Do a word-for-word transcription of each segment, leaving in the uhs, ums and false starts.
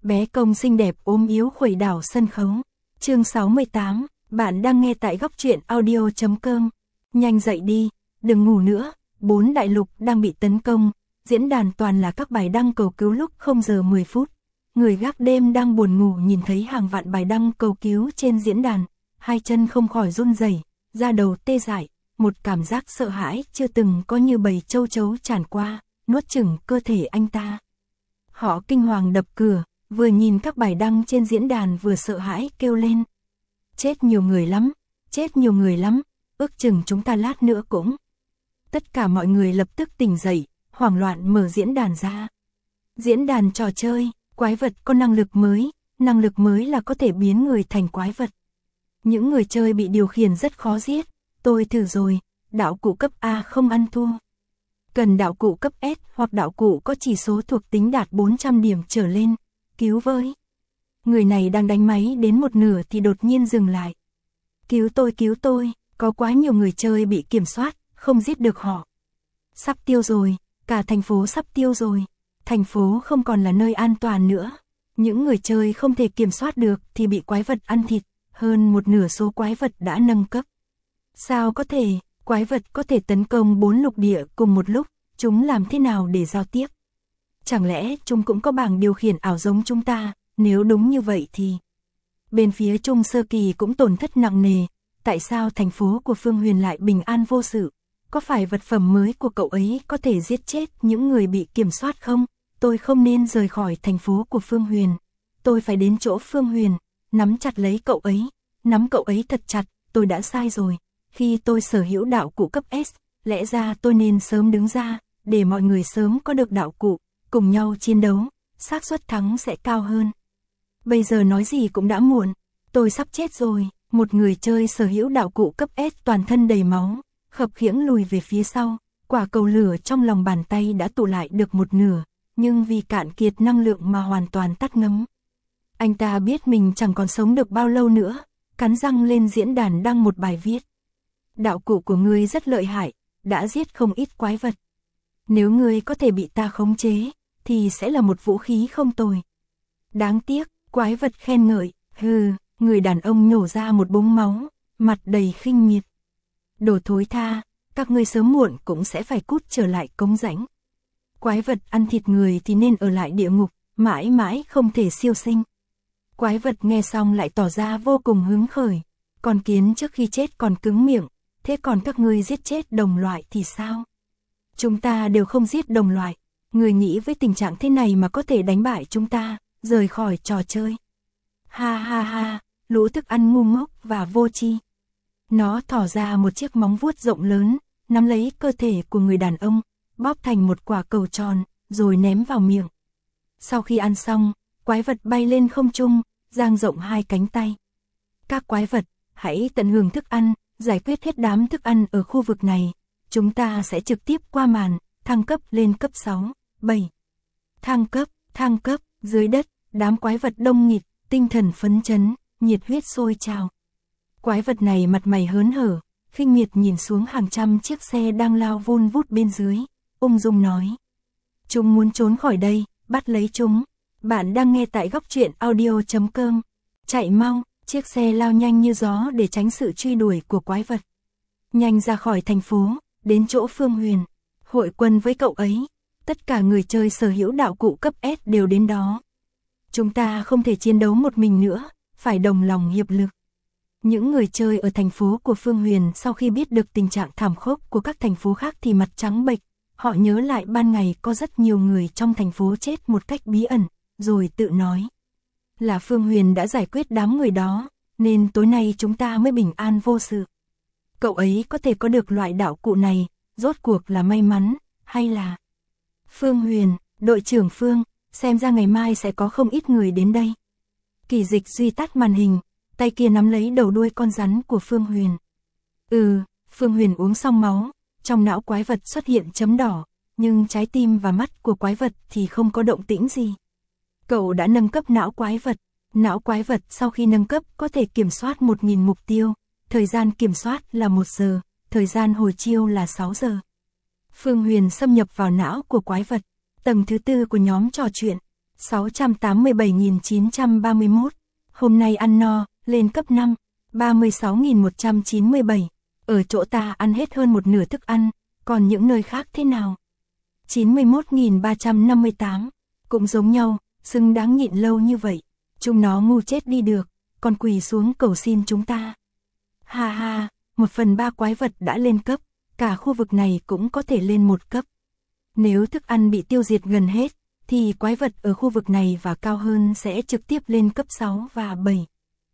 Bé công xinh đẹp ốm yếu khuẩy đảo sân khấu. Chương sáu mươi tám, bạn đang nghe tại góc truyện audio chấm com. Nhanh dậy đi, đừng ngủ nữa, bốn đại lục đang bị tấn công, diễn đàn toàn là các bài đăng cầu cứu lúc không giờ mười phút. Người gác đêm đang buồn ngủ nhìn thấy hàng vạn bài đăng cầu cứu trên diễn đàn, hai chân không khỏi run rẩy, da đầu tê dại, một cảm giác sợ hãi chưa từng có như bầy châu chấu tràn qua, nuốt chửng cơ thể anh ta. Họ kinh hoàng đập cửa, vừa nhìn các bài đăng trên diễn đàn vừa sợ hãi kêu lên. Chết nhiều người lắm, chết nhiều người lắm, ước chừng chúng ta lát nữa cũng. Tất cả mọi người lập tức tỉnh dậy, hoảng loạn mở diễn đàn ra. Diễn đàn trò chơi, quái vật có năng lực mới, năng lực mới là có thể biến người thành quái vật. Những người chơi bị điều khiển rất khó giết, tôi thử rồi, đạo cụ cấp A không ăn thua. Cần đạo cụ cấp S hoặc đạo cụ có chỉ số thuộc tính đạt bốn trăm điểm trở lên, cứu với. Người này đang đánh máy đến một nửa thì đột nhiên dừng lại. Cứu tôi cứu tôi, có quá nhiều người chơi bị kiểm soát, không giết được họ. Sắp tiêu rồi, cả thành phố sắp tiêu rồi, thành phố không còn là nơi an toàn nữa. Những người chơi không thể kiểm soát được thì bị quái vật ăn thịt, hơn một nửa số quái vật đã nâng cấp. Sao có thể, quái vật có thể tấn công bốn lục địa cùng một lúc, chúng làm thế nào để giao tiếp? Chẳng lẽ chúng cũng có bảng điều khiển ảo giống chúng ta, nếu đúng như vậy thì... Bên phía Trung Sơ Kỳ cũng tổn thất nặng nề, tại sao thành phố của Phương Huyền lại bình an vô sự? Có phải vật phẩm mới của cậu ấy có thể giết chết những người bị kiểm soát không? Tôi không nên rời khỏi thành phố của Phương Huyền. Tôi phải đến chỗ Phương Huyền, nắm chặt lấy cậu ấy, nắm cậu ấy thật chặt, tôi đã sai rồi. Khi tôi sở hữu đạo cụ cấp S, lẽ ra tôi nên sớm đứng ra, để mọi người sớm có được đạo cụ, cùng nhau chiến đấu, xác suất thắng sẽ cao hơn. Bây giờ nói gì cũng đã muộn, tôi sắp chết rồi. Một người chơi sở hữu đạo cụ cấp S toàn thân đầy máu, khập khiễng lùi về phía sau, quả cầu lửa trong lòng bàn tay đã tụ lại được một nửa, nhưng vì cạn kiệt năng lượng mà hoàn toàn tắt ngấm. Anh ta biết mình chẳng còn sống được bao lâu nữa, cắn răng lên diễn đàn đăng một bài viết. Đạo cụ của ngươi rất lợi hại, đã giết không ít quái vật. Nếu ngươi có thể bị ta khống chế, thì sẽ là một vũ khí không tồi. Đáng tiếc, quái vật khen ngợi, hừ, người đàn ông nhổ ra một búng máu, mặt đầy khinh miệt. Đồ thối tha, các ngươi sớm muộn cũng sẽ phải cút trở lại cống rãnh. Quái vật ăn thịt người thì nên ở lại địa ngục, mãi mãi không thể siêu sinh. Quái vật nghe xong lại tỏ ra vô cùng hứng khởi. Con kiến trước khi chết còn cứng miệng, thế còn các ngươi giết chết đồng loại thì sao? Chúng ta đều không giết đồng loại, người nghĩ với tình trạng thế này mà có thể đánh bại chúng ta, rời khỏi trò chơi. Ha ha ha, lũ thức ăn ngu ngốc và vô tri. Nó thỏ ra một chiếc móng vuốt rộng lớn, nắm lấy cơ thể của người đàn ông, bóp thành một quả cầu tròn, rồi ném vào miệng. Sau khi ăn xong, quái vật bay lên không trung, dang rộng hai cánh tay. Các quái vật, hãy tận hưởng thức ăn, giải quyết hết đám thức ăn ở khu vực này. Chúng ta sẽ trực tiếp qua màn, thăng cấp lên cấp sáu, bảy. Thăng cấp, thăng cấp, dưới đất, đám quái vật đông nghịt, tinh thần phấn chấn, nhiệt huyết sôi trào. Quái vật này mặt mày hớn hở, khinh miệt nhìn xuống hàng trăm chiếc xe đang lao vun vút bên dưới, ung dung nói. Chúng muốn trốn khỏi đây, bắt lấy chúng. Bạn đang nghe tại góc truyện audio chấm com. Chạy mau, chiếc xe lao nhanh như gió để tránh sự truy đuổi của quái vật. Nhanh ra khỏi thành phố, đến chỗ Phương Huyền, hội quân với cậu ấy. Tất cả người chơi sở hữu đạo cụ cấp S đều đến đó. Chúng ta không thể chiến đấu một mình nữa, phải đồng lòng hiệp lực. Những người chơi ở thành phố của Phương Huyền sau khi biết được tình trạng thảm khốc của các thành phố khác thì mặt trắng bệch. Họ nhớ lại ban ngày có rất nhiều người trong thành phố chết một cách bí ẩn, rồi tự nói. Là Phương Huyền đã giải quyết đám người đó, nên tối nay chúng ta mới bình an vô sự. Cậu ấy có thể có được loại đạo cụ này, rốt cuộc là may mắn, hay là... Phương Huyền, đội trưởng Phương, xem ra ngày mai sẽ có không ít người đến đây. Kỳ Dịch Duy tắt màn hình, tay kia nắm lấy đầu đuôi con rắn của Phương Huyền. Ừ, Phương Huyền uống xong máu, trong não quái vật xuất hiện chấm đỏ, nhưng trái tim và mắt của quái vật thì không có động tĩnh gì. Cậu đã nâng cấp não quái vật, não quái vật sau khi nâng cấp có thể kiểm soát một nghìn mục tiêu, thời gian kiểm soát là một giờ, thời gian hồi chiêu là sáu giờ. Phương Huyền xâm nhập vào não của quái vật, tầng thứ tư của nhóm trò chuyện. sáu trăm tám mươi bảy nghìn chín trăm ba mươi mốt. Hôm nay ăn no, lên cấp năm, ba mươi sáu nghìn một trăm chín mươi bảy. Ở chỗ ta ăn hết hơn một nửa thức ăn, còn những nơi khác thế nào? chín mươi mốt nghìn ba trăm năm mươi tám. Cũng giống nhau, xứng đáng nhịn lâu như vậy. Chúng nó ngu chết đi được, còn quỳ xuống cầu xin chúng ta. Ha ha, một phần ba quái vật đã lên cấp, cả khu vực này cũng có thể lên một cấp. Nếu thức ăn bị tiêu diệt gần hết, thì quái vật ở khu vực này và cao hơn sẽ trực tiếp lên cấp sáu và bảy.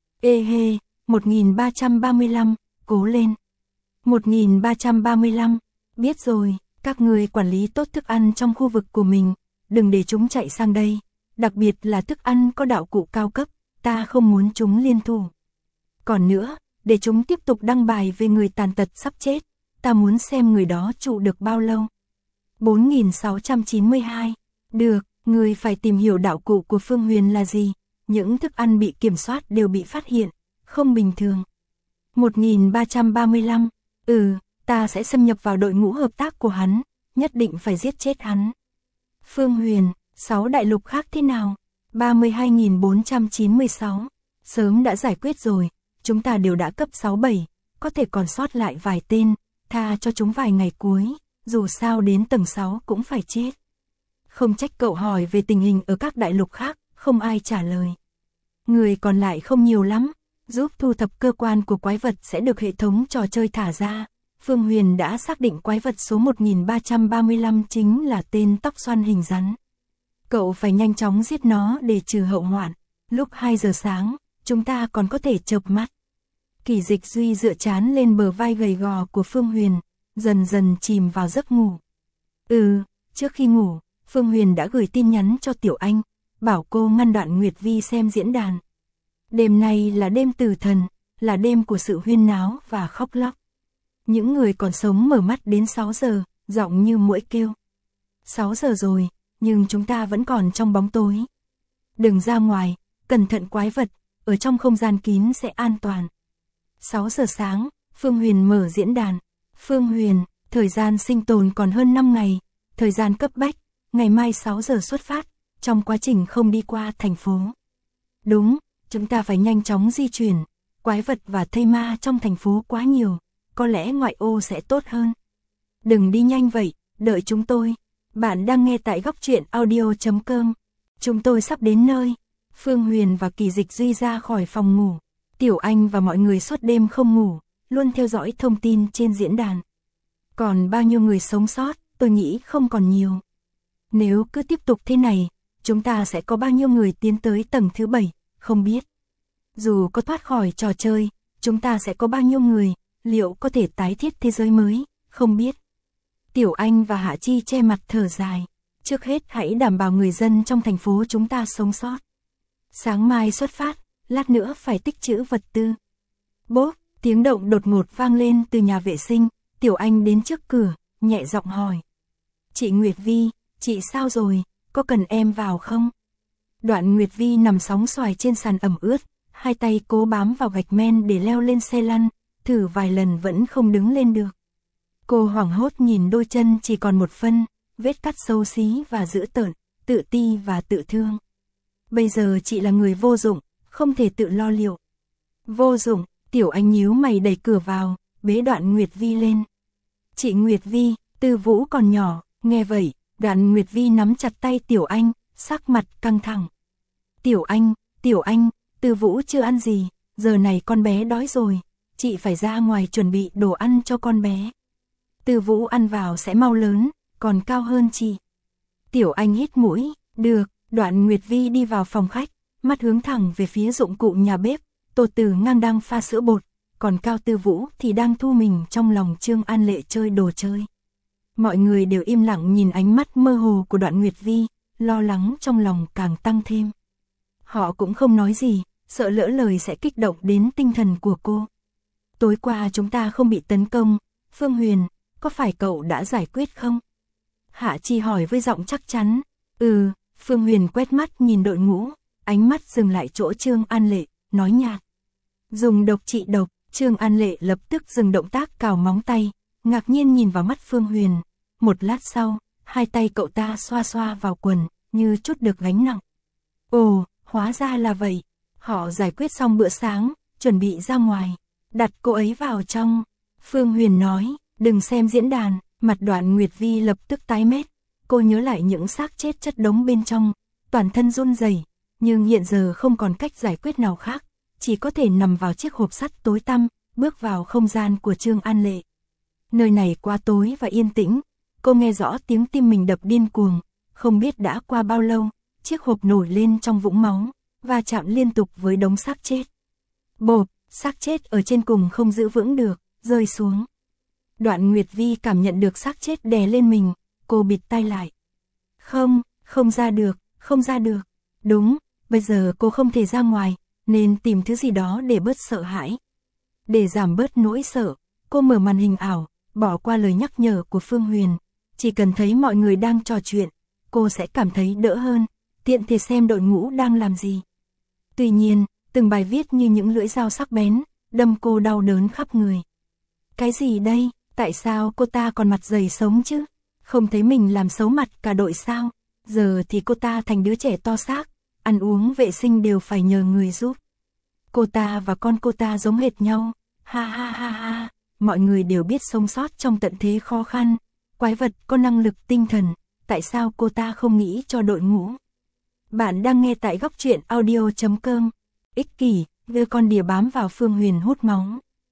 Ê hê, một nghìn ba trăm ba mươi lăm, cố lên. một nghìn ba trăm ba mươi lăm, biết rồi, các người quản lý tốt thức ăn trong khu vực của mình, đừng để chúng chạy sang đây, đặc biệt là thức ăn có đạo cụ cao cấp, ta không muốn chúng liên thủ. Còn nữa, để chúng tiếp tục đăng bài về người tàn tật sắp chết, ta muốn xem người đó trụ được bao lâu. bốn nghìn sáu trăm chín mươi hai, được, người phải tìm hiểu đạo cụ của Phương Huyền là gì, những thức ăn bị kiểm soát đều bị phát hiện, không bình thường. một nghìn ba trăm ba mươi lăm, ừ, ta sẽ xâm nhập vào đội ngũ hợp tác của hắn, nhất định phải giết chết hắn. Phương Huyền, sáu đại lục khác thế nào? ba mươi hai nghìn bốn trăm chín mươi sáu, sớm đã giải quyết rồi, chúng ta đều đã cấp sáu bảy, có thể còn sót lại vài tên, tha cho chúng vài ngày cuối, dù sao đến tầng sáu cũng phải chết. Không trách cậu hỏi về tình hình ở các đại lục khác, không ai trả lời. Người còn lại không nhiều lắm, giúp thu thập cơ quan của quái vật sẽ được hệ thống trò chơi thả ra. Phương Huyền đã xác định quái vật số một nghìn ba trăm ba mươi lăm chính là tên tóc xoăn hình rắn. Cậu phải nhanh chóng giết nó để trừ hậu hoạn. Lúc hai giờ sáng, chúng ta còn có thể chợp mắt. Kỳ Dịch Duy dựa trán lên bờ vai gầy gò của Phương Huyền, dần dần chìm vào giấc ngủ. Ừ, trước khi ngủ, Phương Huyền đã gửi tin nhắn cho Tiểu Anh, bảo cô ngăn đoạn Nguyệt Vi xem diễn đàn. Đêm nay là đêm tử thần, là đêm của sự huyên náo và khóc lóc. Những người còn sống mở mắt đến sáu giờ, giọng như muỗi kêu. sáu giờ rồi, nhưng chúng ta vẫn còn trong bóng tối. Đừng ra ngoài, cẩn thận quái vật, ở trong không gian kín sẽ an toàn. sáu giờ sáng, Phương Huyền mở diễn đàn. Phương Huyền, thời gian sinh tồn còn hơn năm ngày, thời gian cấp bách, ngày mai sáu giờ xuất phát, trong quá trình không đi qua thành phố. Đúng, chúng ta phải nhanh chóng di chuyển, quái vật và thây ma trong thành phố quá nhiều, có lẽ ngoại ô sẽ tốt hơn. Đừng đi nhanh vậy, đợi chúng tôi. Bạn đang nghe tại góc truyện audio chấm com. Chúng tôi sắp đến nơi. Phương Huyền và Kỳ Dịch Duy ra khỏi phòng ngủ. Tiểu Anh và mọi người suốt đêm không ngủ, luôn theo dõi thông tin trên diễn đàn. Còn bao nhiêu người sống sót, tôi nghĩ không còn nhiều. Nếu cứ tiếp tục thế này, chúng ta sẽ có bao nhiêu người tiến tới tầng thứ bảy, không biết. Dù có thoát khỏi trò chơi, chúng ta sẽ có bao nhiêu người, liệu có thể tái thiết thế giới mới, không biết. Tiểu Anh và Hạ Chi che mặt thở dài. Trước hết hãy đảm bảo người dân trong thành phố chúng ta sống sót. Sáng mai xuất phát, lát nữa phải tích trữ vật tư. Bốp, tiếng động đột ngột vang lên từ nhà vệ sinh. Tiểu Anh đến trước cửa, nhẹ giọng hỏi. Chị Nguyệt Vi, chị sao rồi, có cần em vào không? Đoạn Nguyệt Vi nằm sóng xoài trên sàn ẩm ướt, hai tay cố bám vào gạch men để leo lên xe lăn, thử vài lần vẫn không đứng lên được. Cô hoảng hốt nhìn đôi chân chỉ còn một phân, vết cắt xấu xí và dữ tợn, tự ti và tự thương. Bây giờ chị là người vô dụng, không thể tự lo liệu. Vô dụng, Tiểu Anh nhíu mày đẩy cửa vào, bế Đoạn Nguyệt Vi lên. Chị Nguyệt Vi, Tư Vũ còn nhỏ, nghe vậy, Đoạn Nguyệt Vi nắm chặt tay Tiểu Anh, sắc mặt căng thẳng. Tiểu Anh, Tiểu Anh, Tư Vũ chưa ăn gì, giờ này con bé đói rồi, chị phải ra ngoài chuẩn bị đồ ăn cho con bé. Tư Vũ ăn vào sẽ mau lớn, còn cao hơn chị. Tiểu Anh hít mũi, được. Đoạn Nguyệt Vi đi vào phòng khách, mắt hướng thẳng về phía dụng cụ nhà bếp. Tô Tử Ngang đang pha sữa bột, còn Cao Tư Vũ thì đang thu mình trong lòng Trương An Lệ chơi đồ chơi. Mọi người đều im lặng nhìn ánh mắt mơ hồ của Đoạn Nguyệt Vi, lo lắng trong lòng càng tăng thêm. Họ cũng không nói gì, sợ lỡ lời sẽ kích động đến tinh thần của cô. Tối qua chúng ta không bị tấn công, Phương Huyền, có phải cậu đã giải quyết không? Hạ Chi hỏi với giọng chắc chắn. Ừ, Phương Huyền quét mắt nhìn đội ngũ, ánh mắt dừng lại chỗ Trương An Lệ, nói nhạt. Dùng độc trị độc, Trương An Lệ lập tức dừng động tác cào móng tay, ngạc nhiên nhìn vào mắt Phương Huyền. Một lát sau, hai tay cậu ta xoa xoa vào quần, như chút được gánh nặng. Ồ, hóa ra là vậy. Họ giải quyết xong bữa sáng, chuẩn bị ra ngoài, đặt cô ấy vào trong. Phương Huyền nói, đừng xem diễn đàn, mặt Đoạn Nguyệt Vi lập tức tái mét. Cô nhớ lại những xác chết chất đống bên trong, toàn thân run rẩy, nhưng hiện giờ không còn cách giải quyết nào khác, chỉ có thể nằm vào chiếc hộp sắt tối tăm, bước vào không gian của Trương An Lệ. Nơi này quá tối và yên tĩnh, cô nghe rõ tiếng tim mình đập điên cuồng, không biết đã qua bao lâu, chiếc hộp nổi lên trong vũng máu, và chạm liên tục với đống xác chết. Bộp, xác chết ở trên cùng không giữ vững được, rơi xuống. Đoạn Nguyệt Vi cảm nhận được xác chết đè lên mình, cô bịt tai lại. Không, không ra được, không ra được. Đúng, bây giờ cô không thể ra ngoài, nên tìm thứ gì đó để bớt sợ hãi. Để giảm bớt nỗi sợ, cô mở màn hình ảo, bỏ qua lời nhắc nhở của Phương Huyền. Chỉ cần thấy mọi người đang trò chuyện, cô sẽ cảm thấy đỡ hơn, tiện thể xem đội ngũ đang làm gì. Tuy nhiên, từng bài viết như những lưỡi dao sắc bén, đâm cô đau đớn khắp người. Cái gì đây? Tại sao cô ta còn mặt dày sống chứ? Không thấy mình làm xấu mặt cả đội sao? Giờ thì cô ta thành đứa trẻ to xác, ăn uống vệ sinh đều phải nhờ người giúp. Cô ta và con cô ta giống hệt nhau. Ha ha ha ha, mọi người đều biết sống sót trong tận thế khó khăn. Quái vật có năng lực tinh thần, tại sao cô ta không nghĩ cho đội ngũ? Bạn đang nghe tại góc truyện audio chấm com. Ích kỷ, đưa con đỉa bám vào Phương Huyền hút máu.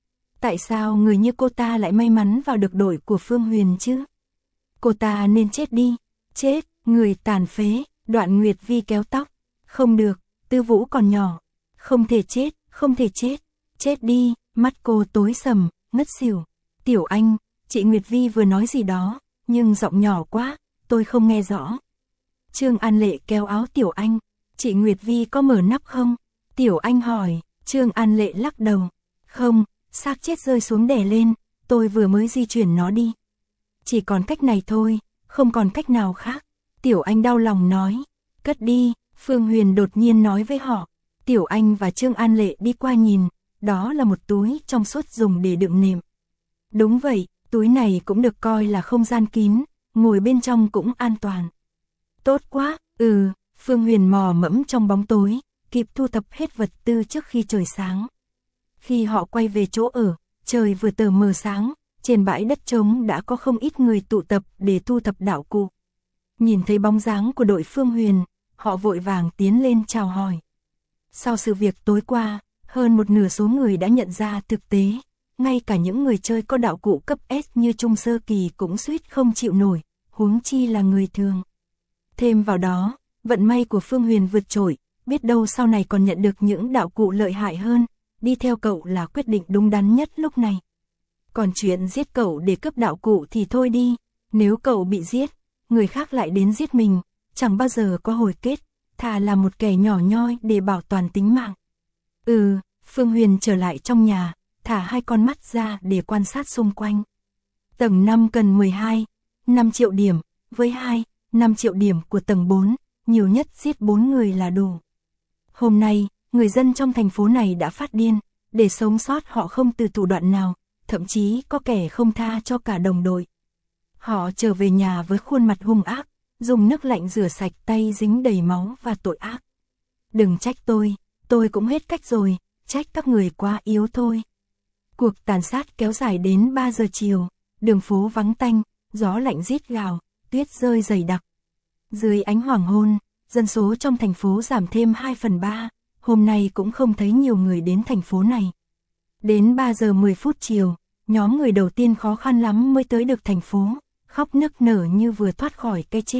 Tại sao người như cô ta lại may mắn vào được đội của Phương Huyền chứ? Cô ta nên chết đi, chết, người tàn phế. Đoạn Nguyệt Vi kéo tóc. Không được, Tư Vũ còn nhỏ. Không thể chết, không thể chết. Chết đi, mắt cô tối sầm, ngất xỉu. Tiểu Anh, chị Nguyệt Vi vừa nói gì đó, nhưng giọng nhỏ quá, tôi không nghe rõ. Trương An Lệ kéo áo Tiểu Anh. Chị Nguyệt Vi có mở nắp không? Tiểu Anh hỏi. Trương An Lệ lắc đầu. Không, xác chết rơi xuống đè lên, tôi vừa mới di chuyển nó đi. Chỉ còn cách này thôi, không còn cách nào khác. Tiểu Anh đau lòng nói. Cất đi, Phương Huyền đột nhiên nói với họ. Tiểu Anh và Trương An Lệ đi qua nhìn, đó là một túi trong suốt dùng để đựng nệm. Đúng vậy, túi này cũng được coi là không gian kín, ngồi bên trong cũng an toàn. Tốt quá, ừ, Phương Huyền mò mẫm trong bóng tối, kịp thu thập hết vật tư trước khi trời sáng. Khi họ quay về chỗ ở, trời vừa tờ mờ sáng, trên bãi đất trống đã có không ít người tụ tập để thu thập đạo cụ. Nhìn thấy bóng dáng của đội Phương Huyền, họ vội vàng tiến lên chào hỏi. Sau sự việc tối qua, hơn một nửa số người đã nhận ra thực tế, ngay cả những người chơi có đạo cụ cấp S như Trung Sơ Kỳ cũng suýt không chịu nổi, huống chi là người thường. Thêm vào đó, vận may của Phương Huyền vượt trội, biết đâu sau này còn nhận được những đạo cụ lợi hại hơn, đi theo cậu là quyết định đúng đắn nhất lúc này. Còn chuyện giết cậu để cướp đạo cụ thì thôi đi, nếu cậu bị giết, người khác lại đến giết mình, chẳng bao giờ có hồi kết, thà là một kẻ nhỏ nhoi để bảo toàn tính mạng. Ừ, Phương Huyền trở lại trong nhà, thả hai con mắt ra để quan sát xung quanh. Tầng năm cần mười hai, năm triệu điểm, với hai, năm triệu điểm của tầng bốn, nhiều nhất giết bốn người là đủ. Hôm nay, người dân trong thành phố này đã phát điên, để sống sót họ không từ thủ đoạn nào, thậm chí có kẻ không tha cho cả đồng đội. Họ trở về nhà với khuôn mặt hung ác, dùng nước lạnh rửa sạch tay dính đầy máu và tội ác. Đừng trách tôi, tôi cũng hết cách rồi, trách các người quá yếu thôi. Cuộc tàn sát kéo dài đến ba giờ chiều, đường phố vắng tanh, gió lạnh rít gào, tuyết rơi dày đặc. Dưới ánh hoàng hôn, dân số trong thành phố giảm thêm hai phần ba, hôm nay cũng không thấy nhiều người đến thành phố này. Đến ba giờ mười phút chiều, nhóm người đầu tiên khó khăn lắm mới tới được thành phố, khóc nức nở như vừa thoát khỏi cái chết.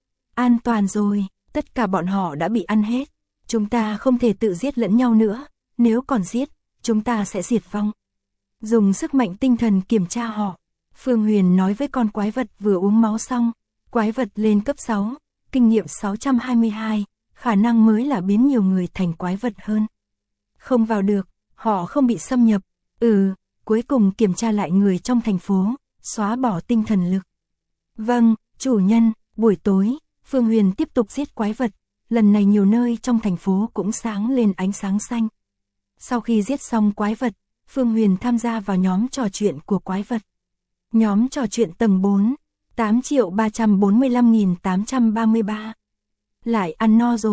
An toàn rồi, tất cả bọn họ đã bị ăn hết. Chúng ta không thể tự giết lẫn nhau nữa, nếu còn giết, chúng ta sẽ diệt vong. Dùng sức mạnh tinh thần kiểm tra họ. Phương Huyền nói với con quái vật vừa uống máu xong. Quái vật lên cấp sáu, kinh nghiệm sáu trăm hai mươi hai, khả năng mới là biến nhiều người thành quái vật hơn. Không vào được, họ không bị xâm nhập. Ừ, cuối cùng kiểm tra lại người trong thành phố, xóa bỏ tinh thần lực. Vâng, chủ nhân. Buổi tối, Phương Huyền tiếp tục giết quái vật, lần này nhiều nơi trong thành phố cũng sáng lên ánh sáng xanh. Sau khi giết xong quái vật, Phương Huyền tham gia vào nhóm trò chuyện của quái vật. Nhóm trò chuyện tầng bốn, tám triệu ba trăm bốn mươi lăm nghìn tám trăm ba mươi ba. Lại ăn no rồi,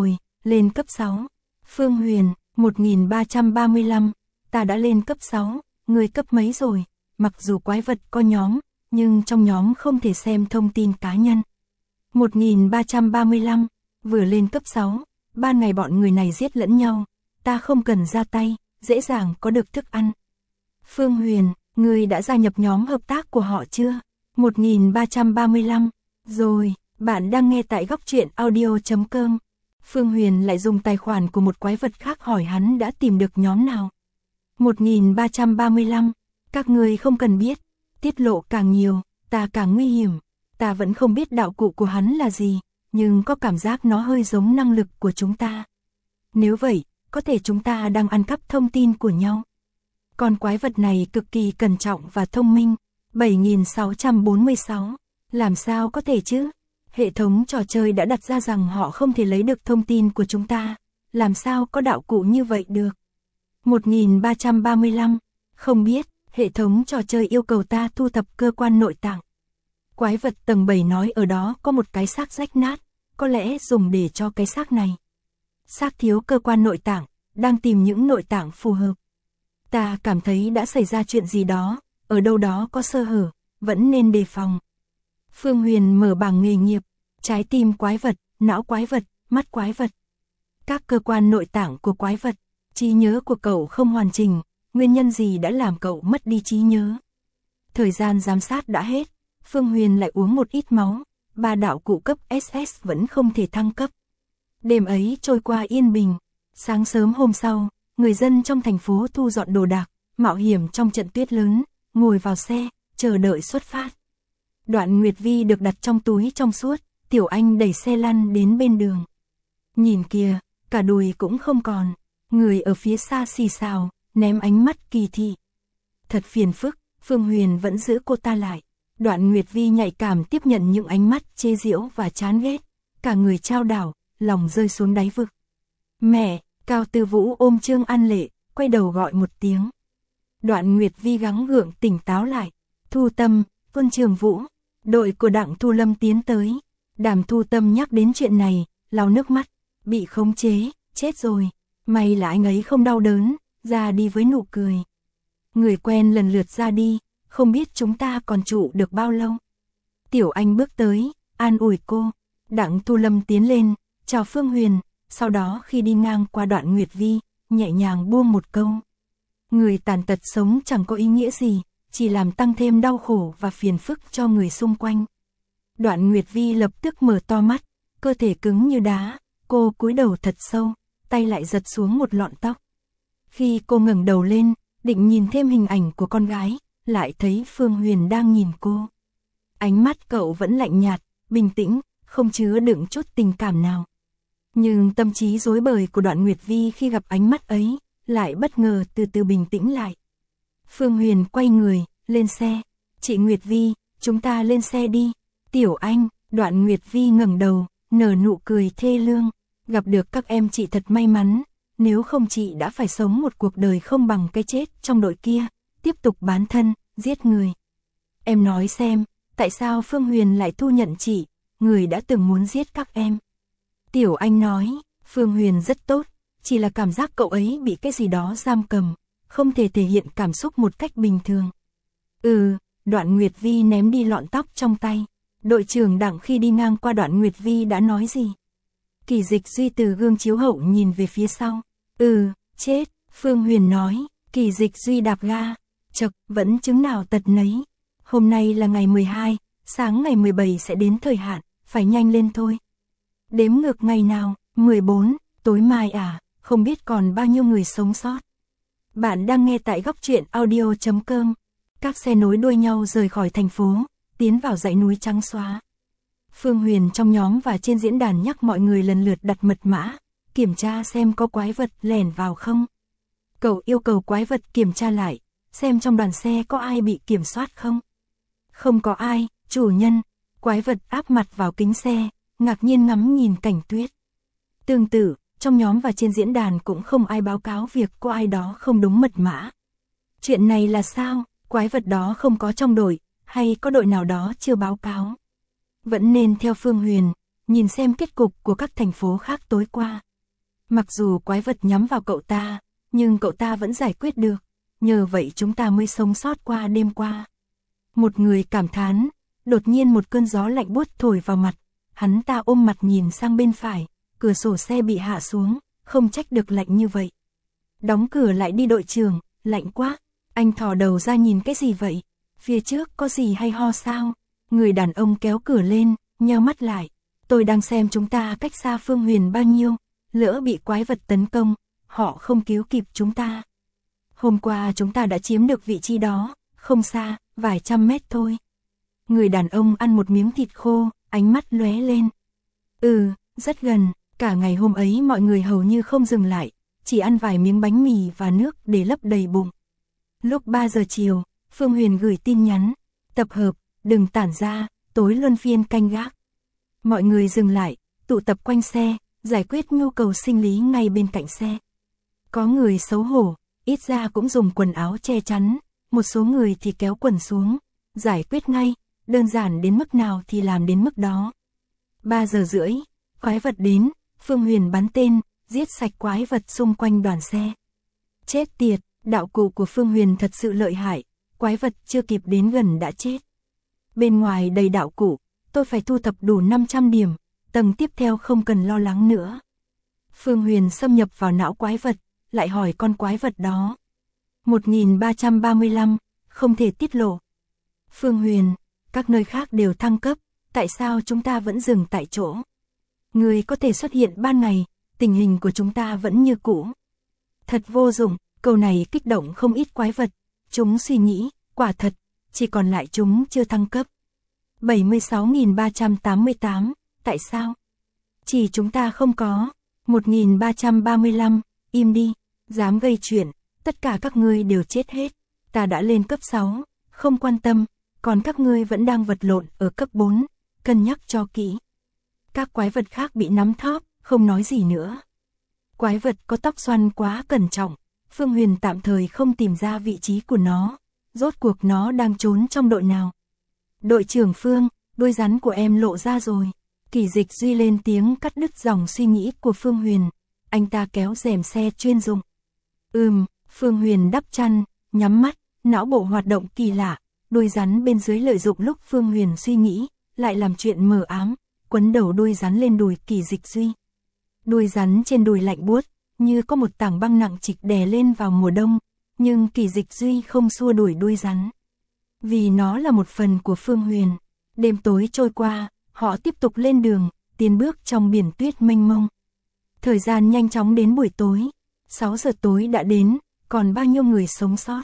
lên cấp sáu. Phương Huyền, một nghìn ba trăm ba mươi lăm, ta đã lên cấp sáu, người cấp mấy rồi? Mặc dù quái vật có nhóm, nhưng trong nhóm không thể xem thông tin cá nhân. một nghìn ba trăm ba mươi lăm, vừa lên cấp sáu, ban ngày bọn người này giết lẫn nhau, ta không cần ra tay, dễ dàng có được thức ăn. Phương Huyền, người đã gia nhập nhóm hợp tác của họ chưa? một nghìn ba trăm ba mươi lăm, rồi, bạn đang nghe tại góc truyện audio chấm com. Phương Huyền lại dùng tài khoản của một quái vật khác hỏi hắn đã tìm được nhóm nào. một nghìn ba trăm ba mươi lăm, các người không cần biết, tiết lộ càng nhiều, ta càng nguy hiểm. Ta vẫn không biết đạo cụ của hắn là gì, nhưng có cảm giác nó hơi giống năng lực của chúng ta. Nếu vậy, có thể chúng ta đang ăn cắp thông tin của nhau. Con quái vật này cực kỳ cẩn trọng và thông minh. bảy nghìn sáu trăm bốn mươi sáu, làm sao có thể chứ? Hệ thống trò chơi đã đặt ra rằng họ không thể lấy được thông tin của chúng ta, làm sao có đạo cụ như vậy được? một nghìn ba trăm ba mươi lăm, không biết, hệ thống trò chơi yêu cầu ta thu thập cơ quan nội tạng. Quái vật tầng bảy nói ở đó có một cái xác rách nát, có lẽ dùng để cho cái xác này. Xác thiếu cơ quan nội tạng, đang tìm những nội tạng phù hợp. Ta cảm thấy đã xảy ra chuyện gì đó, ở đâu đó có sơ hở, vẫn nên đề phòng. Phương Huyền mở bảng nghề nghiệp, trái tim quái vật, não quái vật, mắt quái vật. Các cơ quan nội tạng của quái vật, trí nhớ của cậu không hoàn chỉnh, nguyên nhân gì đã làm cậu mất đi trí nhớ? Thời gian giám sát đã hết, Phương Huyền lại uống một ít máu, ba đạo cụ cấp ét ét vẫn không thể thăng cấp. Đêm ấy trôi qua yên bình, sáng sớm hôm sau, người dân trong thành phố thu dọn đồ đạc, mạo hiểm trong trận tuyết lớn, ngồi vào xe, chờ đợi xuất phát. Đoạn Nguyệt Vi được đặt trong túi trong suốt, Tiểu Anh đẩy xe lăn đến bên đường. Nhìn kìa, cả đùi cũng không còn, người ở phía xa xì xào, ném ánh mắt kỳ thị. Thật phiền phức, Phương Huyền vẫn giữ cô ta lại. Đoạn Nguyệt Vi nhạy cảm tiếp nhận những ánh mắt chê giễu và chán ghét, cả người trao đảo, lòng rơi xuống đáy vực. Mẹ, Cao Tư Vũ ôm Trương An Lệ, quay đầu gọi một tiếng. Đoạn Nguyệt Vi gắng gượng tỉnh táo lại. Thu Tâm, Quân Trường Vũ, đội của Đặng Thu Lâm tiến tới. Đàm Thu Tâm nhắc đến chuyện này, lau nước mắt, bị khống chế, chết rồi. May là anh ấy không đau đớn, ra đi với nụ cười. Người quen lần lượt ra đi, không biết chúng ta còn trụ được bao lâu. Tiểu Anh bước tới, an ủi cô. Đặng Thu Lâm tiến lên, chào Phương Huyền, sau đó khi đi ngang qua Đoạn Nguyệt Vi, nhẹ nhàng buông một câu. Người tàn tật sống chẳng có ý nghĩa gì, chỉ làm tăng thêm đau khổ và phiền phức cho người xung quanh. Đoạn Nguyệt Vi lập tức mở to mắt, cơ thể cứng như đá, cô cúi đầu thật sâu, tay lại giật xuống một lọn tóc. Khi cô ngẩng đầu lên, định nhìn thêm hình ảnh của con gái, lại thấy Phương Huyền đang nhìn cô. Ánh mắt cậu vẫn lạnh nhạt, bình tĩnh, không chứa đựng chút tình cảm nào. Nhưng tâm trí rối bời của Đoạn Nguyệt Vi khi gặp ánh mắt ấy, lại bất ngờ từ từ bình tĩnh lại. Phương Huyền quay người, lên xe. Chị Nguyệt Vi, chúng ta lên xe đi. Tiểu Anh, Đoạn Nguyệt Vi ngẩng đầu, nở nụ cười thê lương. Gặp được các em chị thật may mắn, nếu không chị đã phải sống một cuộc đời không bằng cái chết trong đội kia, tiếp tục bán thân, giết người. Em nói xem, tại sao Phương Huyền lại thu nhận chị, người đã từng muốn giết các em? Tiểu Anh nói, Phương Huyền rất tốt, chỉ là cảm giác cậu ấy bị cái gì đó giam cầm, không thể thể hiện cảm xúc một cách bình thường. Ừ, Đoạn Nguyệt Vi ném đi lọn tóc trong tay. Đội trưởng Đặng khi đi ngang qua Đoạn Nguyệt Vi đã nói gì? Kỳ Dịch Duy từ gương chiếu hậu nhìn về phía sau. Ừ, chết, Phương Huyền nói. Kỳ Dịch Duy đạp ga. Chật, vẫn chứng nào tật nấy. Hôm nay là ngày mười hai, sáng ngày mười bảy sẽ đến thời hạn, phải nhanh lên thôi. Đếm ngược ngày nào? mười bốn, tối mai à, không biết còn bao nhiêu người sống sót. Bạn đang nghe tại góc truyện audio chấm com. Các xe nối đuôi nhau rời khỏi thành phố, tiến vào dãy núi trắng xóa. Phương Huyền trong nhóm và trên diễn đàn nhắc mọi người lần lượt đặt mật mã, kiểm tra xem có quái vật lẻn vào không. Cậu yêu cầu quái vật kiểm tra lại, xem trong đoàn xe có ai bị kiểm soát không. Không có ai, chủ nhân. Quái vật áp mặt vào kính xe, ngạc nhiên ngắm nhìn cảnh tuyết. Tương tự, trong nhóm và trên diễn đàn cũng không ai báo cáo việc có ai đó không đúng mật mã. Chuyện này là sao? Quái vật đó không có trong đội, hay có đội nào đó chưa báo cáo? Vẫn nên theo Phương Huyền, nhìn xem kết cục của các thành phố khác tối qua. Mặc dù quái vật nhắm vào cậu ta, nhưng cậu ta vẫn giải quyết được, nhờ vậy chúng ta mới sống sót qua đêm qua. Một người cảm thán, đột nhiên một cơn gió lạnh buốt thổi vào mặt, hắn ta ôm mặt nhìn sang bên phải, cửa sổ xe bị hạ xuống, không trách được lạnh như vậy. Đóng cửa lại đi đội trưởng, lạnh quá, anh thò đầu ra nhìn cái gì vậy, phía trước có gì hay ho sao? Người đàn ông kéo cửa lên, nheo mắt lại, tôi đang xem chúng ta cách xa Phương Huyền bao nhiêu, lỡ bị quái vật tấn công, họ không cứu kịp chúng ta. Hôm qua chúng ta đã chiếm được vị trí đó, không xa, vài trăm mét thôi. Người đàn ông ăn một miếng thịt khô, ánh mắt lóe lên. Ừ, rất gần, cả ngày hôm ấy mọi người hầu như không dừng lại, chỉ ăn vài miếng bánh mì và nước để lấp đầy bụng. Lúc ba giờ chiều, Phương Huyền gửi tin nhắn, tập hợp, đừng tản ra, tối luân phiên canh gác. Mọi người dừng lại, tụ tập quanh xe, giải quyết nhu cầu sinh lý ngay bên cạnh xe. Có người xấu hổ, ít ra cũng dùng quần áo che chắn, một số người thì kéo quần xuống, giải quyết ngay, đơn giản đến mức nào thì làm đến mức đó. ba giờ rưỡi, quái vật đến, Phương Huyền bắn tên, giết sạch quái vật xung quanh đoàn xe. Chết tiệt, đạo cụ của Phương Huyền thật sự lợi hại, quái vật chưa kịp đến gần đã chết. Bên ngoài đầy đạo cụ, tôi phải thu thập đủ năm trăm điểm, tầng tiếp theo không cần lo lắng nữa. Phương Huyền xâm nhập vào não quái vật, lại hỏi con quái vật đó. một nghìn ba trăm ba mươi lăm, không thể tiết lộ. Phương Huyền, các nơi khác đều thăng cấp, tại sao chúng ta vẫn dừng tại chỗ? Người có thể xuất hiện ban ngày, tình hình của chúng ta vẫn như cũ. Thật vô dụng, câu này kích động không ít quái vật, chúng suy nghĩ, quả thật, chỉ còn lại chúng chưa thăng cấp. bảy mươi sáu nghìn ba trăm tám mươi tám, tại sao? Chỉ chúng ta không có. một nghìn ba trăm ba mươi lăm, im đi, dám gây chuyện, tất cả các ngươi đều chết hết. Ta đã lên cấp sáu, không quan tâm, còn các ngươi vẫn đang vật lộn ở cấp bốn, cân nhắc cho kỹ. Các quái vật khác bị nắm thóp, không nói gì nữa. Quái vật có tóc xoăn quá cẩn trọng, Phương Huyền tạm thời không tìm ra vị trí của nó, rốt cuộc nó đang trốn trong đội nào. Đội trưởng Phương, đuôi rắn của em lộ ra rồi. Kỷ Dịch Duy lên tiếng cắt đứt dòng suy nghĩ của Phương Huyền, anh ta kéo rèm xe chuyên dụng. Ừm, Phương Huyền đắp chăn, nhắm mắt, não bộ hoạt động kỳ lạ, đuôi rắn bên dưới lợi dụng lúc Phương Huyền suy nghĩ, lại làm chuyện mờ ám, quấn đầu đuôi rắn lên đùi Kỷ Dịch Duy. Đuôi rắn trên đùi lạnh buốt, như có một tảng băng nặng trịch đè lên vào mùa đông, nhưng Kỷ Dịch Duy không xua đuổi đuôi rắn. Vì nó là một phần của Phương Huyền. Đêm tối trôi qua, họ tiếp tục lên đường, tiến bước trong biển tuyết mênh mông. Thời gian nhanh chóng đến buổi tối, sáu giờ tối đã đến, còn bao nhiêu người sống sót.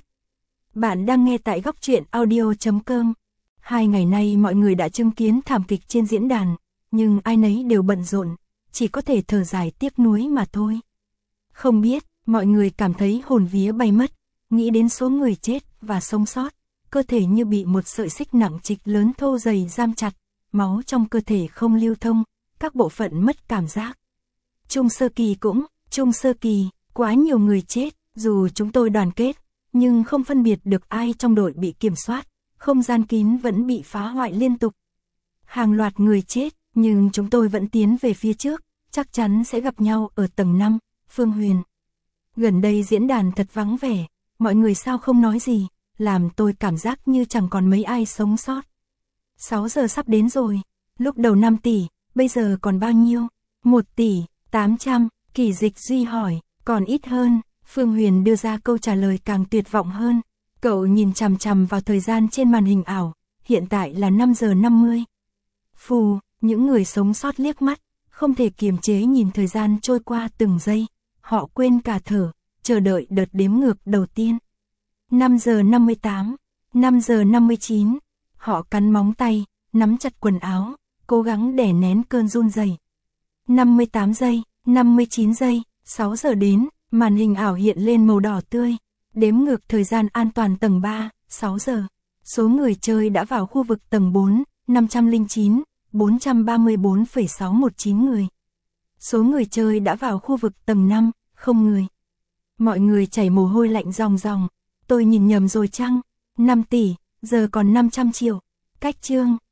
Bạn đang nghe tại góc truyện audio chấm com. Hai ngày nay mọi người đã chứng kiến thảm kịch trên diễn đàn, nhưng ai nấy đều bận rộn, chỉ có thể thở dài tiếc nuối mà thôi. Không biết, mọi người cảm thấy hồn vía bay mất, nghĩ đến số người chết và sống sót, cơ thể như bị một sợi xích nặng trịch lớn thô dày giam chặt, máu trong cơ thể không lưu thông, các bộ phận mất cảm giác. Trung sơ kỳ cũng, trung sơ kỳ, quá nhiều người chết, dù chúng tôi đoàn kết, nhưng không phân biệt được ai trong đội bị kiểm soát, không gian kín vẫn bị phá hoại liên tục. Hàng loạt người chết, nhưng chúng tôi vẫn tiến về phía trước, chắc chắn sẽ gặp nhau ở tầng năm, Phương Huyền. Gần đây diễn đàn thật vắng vẻ, mọi người sao không nói gì, làm tôi cảm giác như chẳng còn mấy ai sống sót. sáu giờ sắp đến rồi, lúc đầu năm tỷ, bây giờ còn bao nhiêu? một tỷ, tám trăm, Kỷ Dịch Duy hỏi, còn ít hơn, Phương Huyền đưa ra câu trả lời càng tuyệt vọng hơn. Cậu nhìn chằm chằm vào thời gian trên màn hình ảo, hiện tại là năm giờ năm mươi. Phù, những người sống sót liếc mắt, không thể kiềm chế nhìn thời gian trôi qua từng giây, họ quên cả thở, chờ đợi đợt đếm ngược đầu tiên. năm giờ năm mươi tám, năm giờ năm mươi chín, họ cắn móng tay, nắm chặt quần áo, cố gắng đè nén cơn run rẩy. năm mươi tám giây, năm mươi chín giây, sáu giờ đến, màn hình ảo hiện lên màu đỏ tươi, đếm ngược thời gian an toàn tầng ba, sáu giờ. Số người chơi đã vào khu vực tầng bốn, năm trăm lẻ chín, bốn trăm ba mươi tư phẩy sáu một chín người. Số người chơi đã vào khu vực tầng năm, không người. Mọi người chảy mồ hôi lạnh ròng ròng, tôi nhìn nhầm rồi chăng? năm tỷ, giờ còn năm trăm triệu. Cách chương,